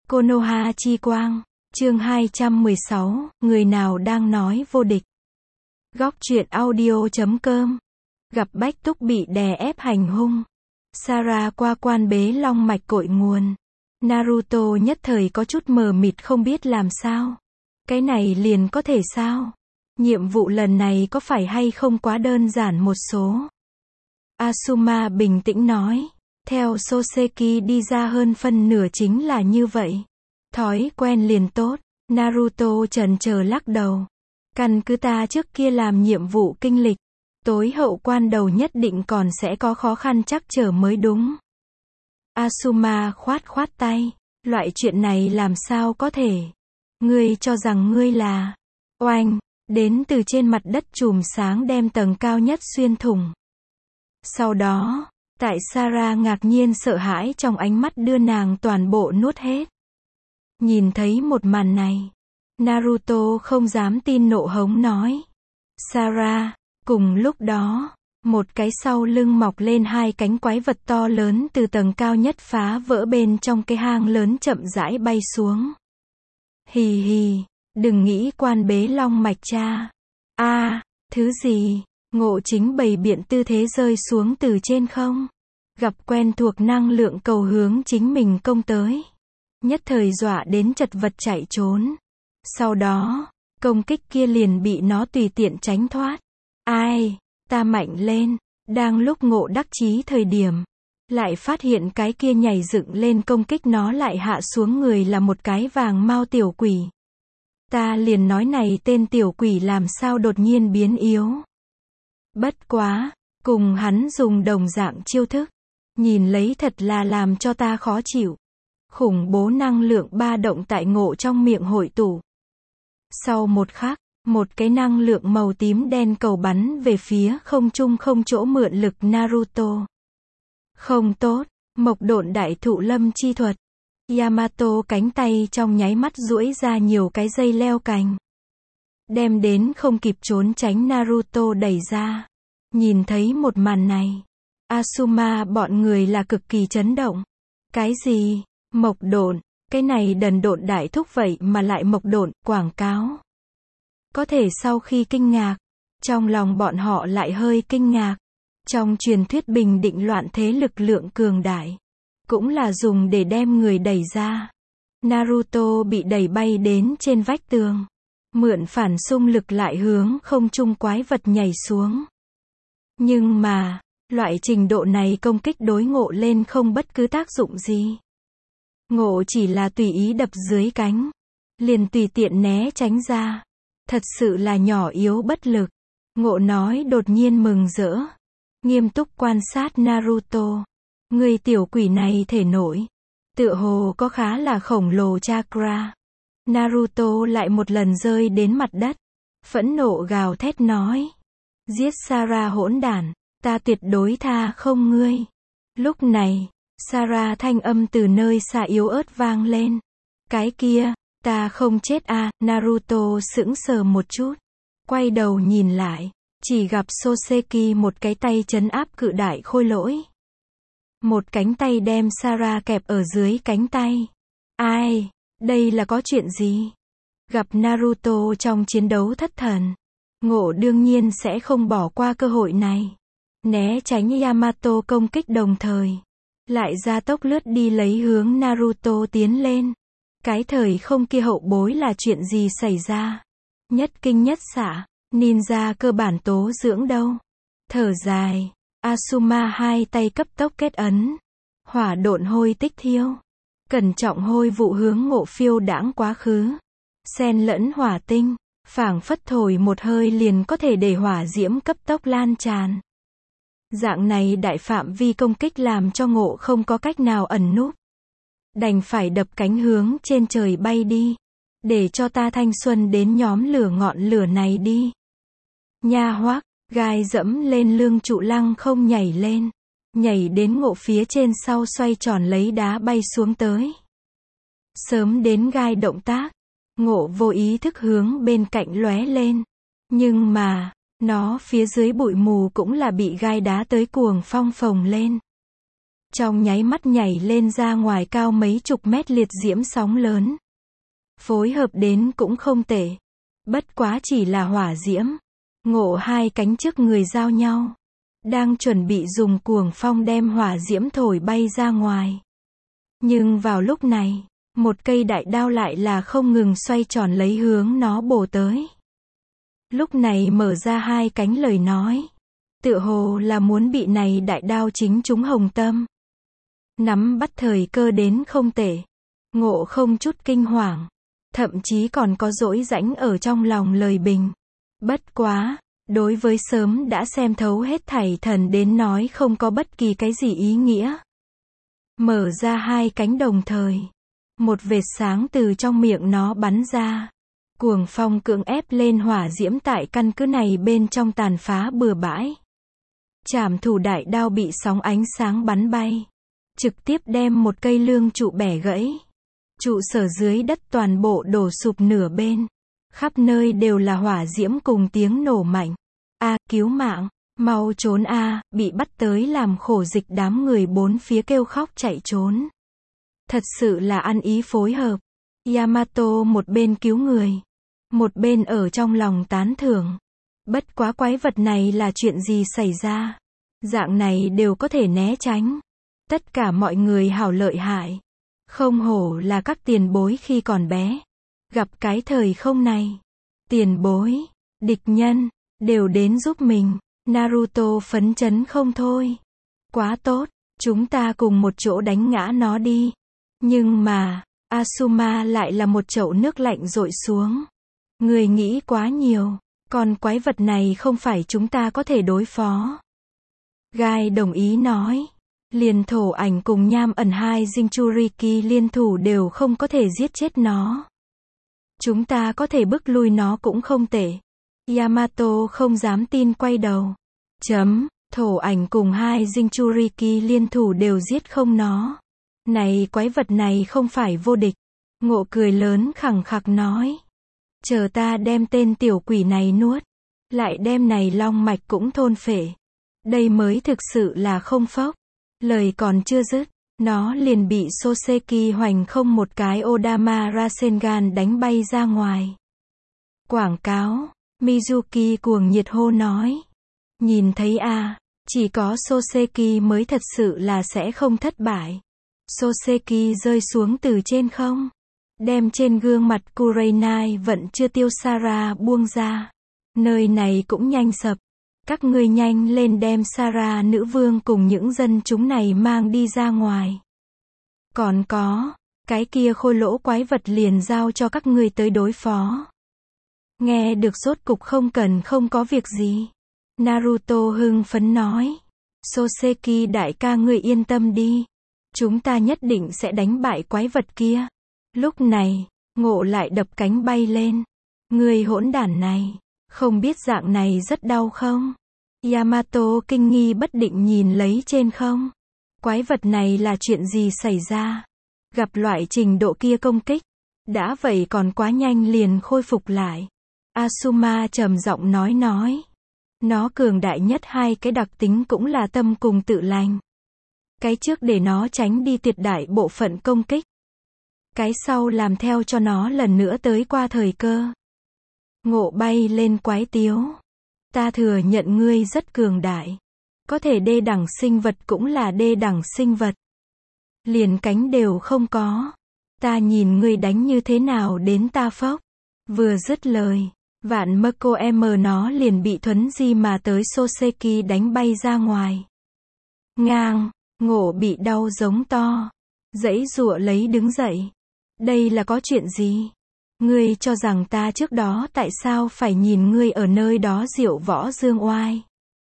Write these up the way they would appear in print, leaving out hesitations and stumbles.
Konoha chi quang, chương 216, người nào đang nói vô địch. Góc truyện audio.com. Gặp Bách Túc bị đè ép hành hung. Sarah qua quan bế long mạch cội nguồn. Naruto nhất thời có chút mờ mịt không biết làm sao. Cái này liền có thể sao? Nhiệm vụ lần này có phải hay không quá đơn giản một số? Asuma bình tĩnh nói. Theo Soseki đi ra hơn phân nửa chính là như vậy. Thói quen liền tốt. Naruto chần chờ lắc đầu. Căn cứ ta trước kia làm nhiệm vụ kinh lịch, tối hậu quan đầu nhất định còn sẽ có khó khăn chắc trở mới đúng. Asuma khoát tay. Loại chuyện này làm sao có thể? Ngươi cho rằng ngươi là oanh, đến từ trên mặt đất chùm sáng đem tầng cao nhất xuyên thủng. Sau đó, tại Sarah ngạc nhiên sợ hãi trong ánh mắt đưa nàng toàn bộ nuốt hết. Nhìn thấy một màn này, Naruto không dám tin nộ hống nói. Sarah, cùng lúc đó, một cái sau lưng mọc lên hai cánh quái vật to lớn từ tầng cao nhất phá vỡ bên trong cái hang lớn chậm rãi bay xuống. Hì hì, đừng nghĩ quan bế long mạch cha. Thứ gì? Ngộ chính bày biện tư thế rơi xuống từ trên không. Gặp quen thuộc năng lượng cầu hướng chính mình công tới. Nhất thời dọa đến chật vật chạy trốn. Sau đó, công kích kia liền bị nó tùy tiện tránh thoát. Ai, ta mạnh lên. Đang lúc ngộ đắc chí thời điểm, lại phát hiện cái kia nhảy dựng lên công kích nó lại hạ xuống người là một cái vàng mao tiểu quỷ. Ta liền nói này tên tiểu quỷ làm sao đột nhiên biến yếu. Bất quá, cùng hắn dùng đồng dạng chiêu thức. Nhìn lấy thật là làm cho ta khó chịu. Khủng bố năng lượng ba động tại ngộ trong miệng hội tụ. Sau một khắc, một cái năng lượng màu tím đen cầu bắn về phía không trung không chỗ mượn lực Naruto. Không tốt, mộc độn đại thụ lâm chi thuật. Yamato cánh tay trong nháy mắt duỗi ra nhiều cái dây leo cành. Đem đến không kịp trốn tránh Naruto đẩy ra. Nhìn thấy một màn này, Asuma bọn người là cực kỳ chấn động. Cái gì? Mộc độn, cái này đần độn đại thúc vậy mà lại mộc độn, quảng cáo. Có thể sau khi kinh ngạc, trong lòng bọn họ lại hơi kinh ngạc. Trong truyền thuyết bình định loạn thế lực lượng cường đại, cũng là dùng để đem người đẩy ra. Naruto bị đẩy bay đến trên vách tường. Mượn phản xung lực lại hướng không trung quái vật nhảy xuống. Nhưng mà, loại trình độ này công kích đối ngộ lên không bất cứ tác dụng gì. Ngộ chỉ là tùy ý đập dưới cánh, liền tùy tiện né tránh ra. Thật sự là nhỏ yếu bất lực. Ngộ nói đột nhiên mừng rỡ. Nghiêm túc quan sát Naruto. Người tiểu quỷ này thể nổi. Tựa hồ có khá là khổng lồ chakra. Naruto lại một lần rơi đến mặt đất. Phẫn nộ gào thét nói. Giết Sarah hỗn đản. Ta tuyệt đối tha không ngươi. Lúc này, Sarah thanh âm từ nơi xa yếu ớt vang lên. Cái kia, ta không chết à, Naruto sững sờ một chút. Quay đầu nhìn lại, chỉ gặp Soseki một cái tay trấn áp cự đại khôi lỗi. Một cánh tay đem Sarah kẹp ở dưới cánh tay. Ai, đây là có chuyện gì? Gặp Naruto trong chiến đấu thất thần, Ngộ đương nhiên sẽ không bỏ qua cơ hội này. Né tránh Yamato công kích đồng thời, lại ra tốc lướt đi lấy hướng Naruto tiến lên. Cái thời không kia hậu bối là chuyện gì xảy ra? Nhất kinh nhất xạ, ninja cơ bản tố dưỡng đâu? Thở dài, Asuma hai tay cấp tốc kết ấn. Hỏa độn hôi tích thiêu. Cẩn trọng hôi vụ hướng Ngộ phiêu đãng quá khứ. Xen lẫn hỏa tinh, phảng phất thổi một hơi liền có thể để hỏa diễm cấp tốc lan tràn. Dạng này đại phạm vi công kích làm cho Ngộ không có cách nào ẩn núp. Đành phải đập cánh hướng trên trời bay đi. Để cho ta thanh xuân đến nhóm lửa ngọn lửa này đi. Nha hoác, gai dẫm lên lương trụ lăng không nhảy lên. Nhảy đến Ngộ phía trên sau xoay tròn lấy đá bay xuống tới. Sớm đến gai động tác, Ngộ vô ý thức hướng bên cạnh lóe lên. Nhưng mà, nó phía dưới bụi mù cũng là bị gai đá tới cuồng phong phồng lên. trong nháy mắt nhảy lên ra ngoài cao mấy chục mét liệt diễm sóng lớn. Phối hợp đến cũng không tệ. Bất quá chỉ là hỏa diễm. Ngộ hai cánh trước người giao nhau. Đang chuẩn bị dùng cuồng phong đem hỏa diễm thổi bay ra ngoài. Nhưng vào lúc này, một cây đại đao lại là không ngừng xoay tròn lấy hướng nó bổ tới. Lúc này mở ra hai cánh lời nói. Tựa hồ là muốn bị này đại đao chính trúng hồng tâm. Nắm bắt thời cơ đến không tệ. Ngộ không chút kinh hoàng. Thậm chí còn có dỗi rãnh ở trong lòng lời bình. Bất quá, đối với sớm đã xem thấu hết thảy thần đến nói không có bất kỳ cái gì ý nghĩa. Mở ra hai cánh đồng thời. Một vệt sáng từ trong miệng nó bắn ra. Cuồng phong cưỡng ép lên hỏa diễm tại căn cứ này bên trong tàn phá bừa bãi. Trảm thủ đại đao bị sóng ánh sáng bắn bay. Trực tiếp đem một cây lương trụ bẻ gãy. Trụ sở dưới đất toàn bộ đổ sụp nửa bên. Khắp nơi đều là hỏa diễm cùng tiếng nổ mạnh. A, cứu mạng, mau trốn a, bị bắt tới làm khổ dịch đám người bốn phía kêu khóc chạy trốn. Thật sự là ăn ý phối hợp. Yamato một bên cứu người. Một bên ở trong lòng tán thưởng. Bất quá quái vật này là chuyện gì xảy ra? Dạng này đều có thể né tránh. Tất cả mọi người hảo lợi hại. Không hổ là các tiền bối khi còn bé. Gặp cái thời không này. Tiền bối, địch nhân, đều đến giúp mình. Naruto phấn chấn không thôi. Quá tốt, chúng ta cùng một chỗ đánh ngã nó đi. Nhưng mà, Asuma lại là một chậu nước lạnh dội xuống. Người nghĩ quá nhiều. Còn quái vật này không phải chúng ta có thể đối phó. Gai đồng ý nói. Liền thổ ảnh cùng nham ẩn hai Jinchuriki liên thủ đều không có thể giết chết nó. Chúng ta có thể bức lui nó cũng không tệ. Yamato không dám tin quay đầu. Thổ ảnh cùng hai Jinchuriki liên thủ đều giết không nó. Này quái vật này không phải vô địch. Ngộ cười lớn khẳng khặc nói. Chờ ta đem tên tiểu quỷ này nuốt. Lại đem này long mạch cũng thôn phệ. Đây mới thực sự là không phốc. Lời còn chưa dứt. Nó liền bị Soseki hoành không một cái Odama Rasengan đánh bay ra ngoài. Quảng cáo. Mizuki cuồng nhiệt hô nói. Nhìn thấy a, chỉ có Soseki mới thật sự là sẽ không thất bại. Soseki rơi xuống từ trên không. Đem trên gương mặt Kurenai vẫn chưa tiêu Sara buông ra. Nơi này cũng nhanh sập. Các ngươi nhanh lên đem Sara nữ vương cùng những dân chúng này mang đi ra ngoài. Còn có, cái kia khôi lỗ quái vật liền giao cho các ngươi tới đối phó. Nghe được rốt cục không có việc gì. Naruto hưng phấn nói. Soseki đại ca ngươi yên tâm đi. Chúng ta nhất định sẽ đánh bại quái vật kia. Lúc này, Ngộ lại đập cánh bay lên. Ngươi hỗn đản này, không biết dạng này rất đau không? Yamato kinh nghi bất định nhìn lấy trên không. Quái vật này là chuyện gì xảy ra? Gặp loại trình độ kia công kích. Đã vậy còn quá nhanh liền khôi phục lại. Asuma trầm giọng nói. Nó cường đại nhất hai cái đặc tính cũng là tâm cùng tự lành. Cái trước để nó tránh đi tuyệt đại bộ phận công kích. Cái sau làm theo cho nó lần nữa tới qua thời cơ. Ngộ bay lên quái tiếu. Ta thừa nhận ngươi rất cường đại. Có thể đê đẳng sinh vật cũng là đê đẳng sinh vật. Liền cánh đều không có. Ta nhìn ngươi đánh như thế nào đến ta phốc. Vừa dứt lời. Vạn Mako nó liền bị thuấn di mà tới Soseki đánh bay ra ngoài. Ngang. Ngộ bị đau giống to. Giãy giụa lấy đứng dậy. Đây là có chuyện gì? Ngươi cho rằng ta trước đó tại sao phải nhìn ngươi ở nơi đó diệu võ dương oai?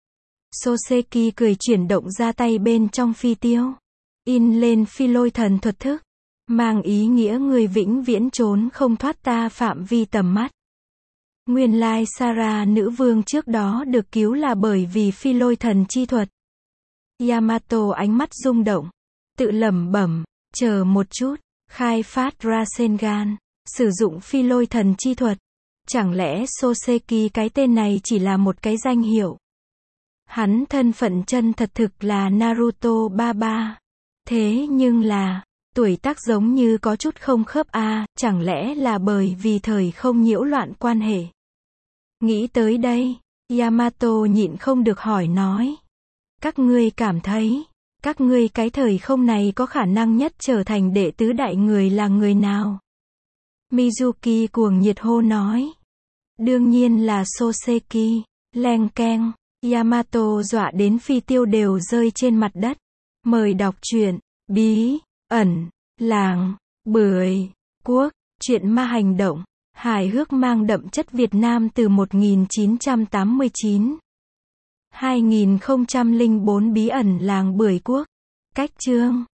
Soseki cười chuyển động ra tay bên trong phi tiêu. In lên phi lôi thần thuật thức. Mang ý nghĩa ngươi vĩnh viễn trốn không thoát ta phạm vi tầm mắt. Nguyên lai Sara nữ vương trước đó được cứu là bởi vì phi lôi thần chi thuật. Yamato ánh mắt rung động. Tự lẩm bẩm, chờ một chút, khai phát Rasengan, sử dụng phi lôi thần chi thuật. Chẳng lẽ Soseki cái tên này chỉ là một cái danh hiệu? Hắn thân phận chân thật thực là Naruto Baba. Thế nhưng là, tuổi tác giống như có chút không khớp a, chẳng lẽ là bởi vì thời không nhiễu loạn quan hệ. Nghĩ tới đây, Yamato nhịn không được hỏi nói. Các ngươi cảm thấy, các ngươi cái thời không này có khả năng nhất trở thành đệ tứ đại người là người nào? Mizuki cuồng nhiệt hô nói. Đương nhiên là Soseki. Leng keng, Yamato dọa đến phi tiêu đều rơi trên mặt đất. Mời đọc truyện, bí, ẩn, làng, bưởi, quốc, truyện ma hành động, hài hước mang đậm chất Việt Nam từ 1989. 2004 bí ẩn làng bưởi quốc. Cách chương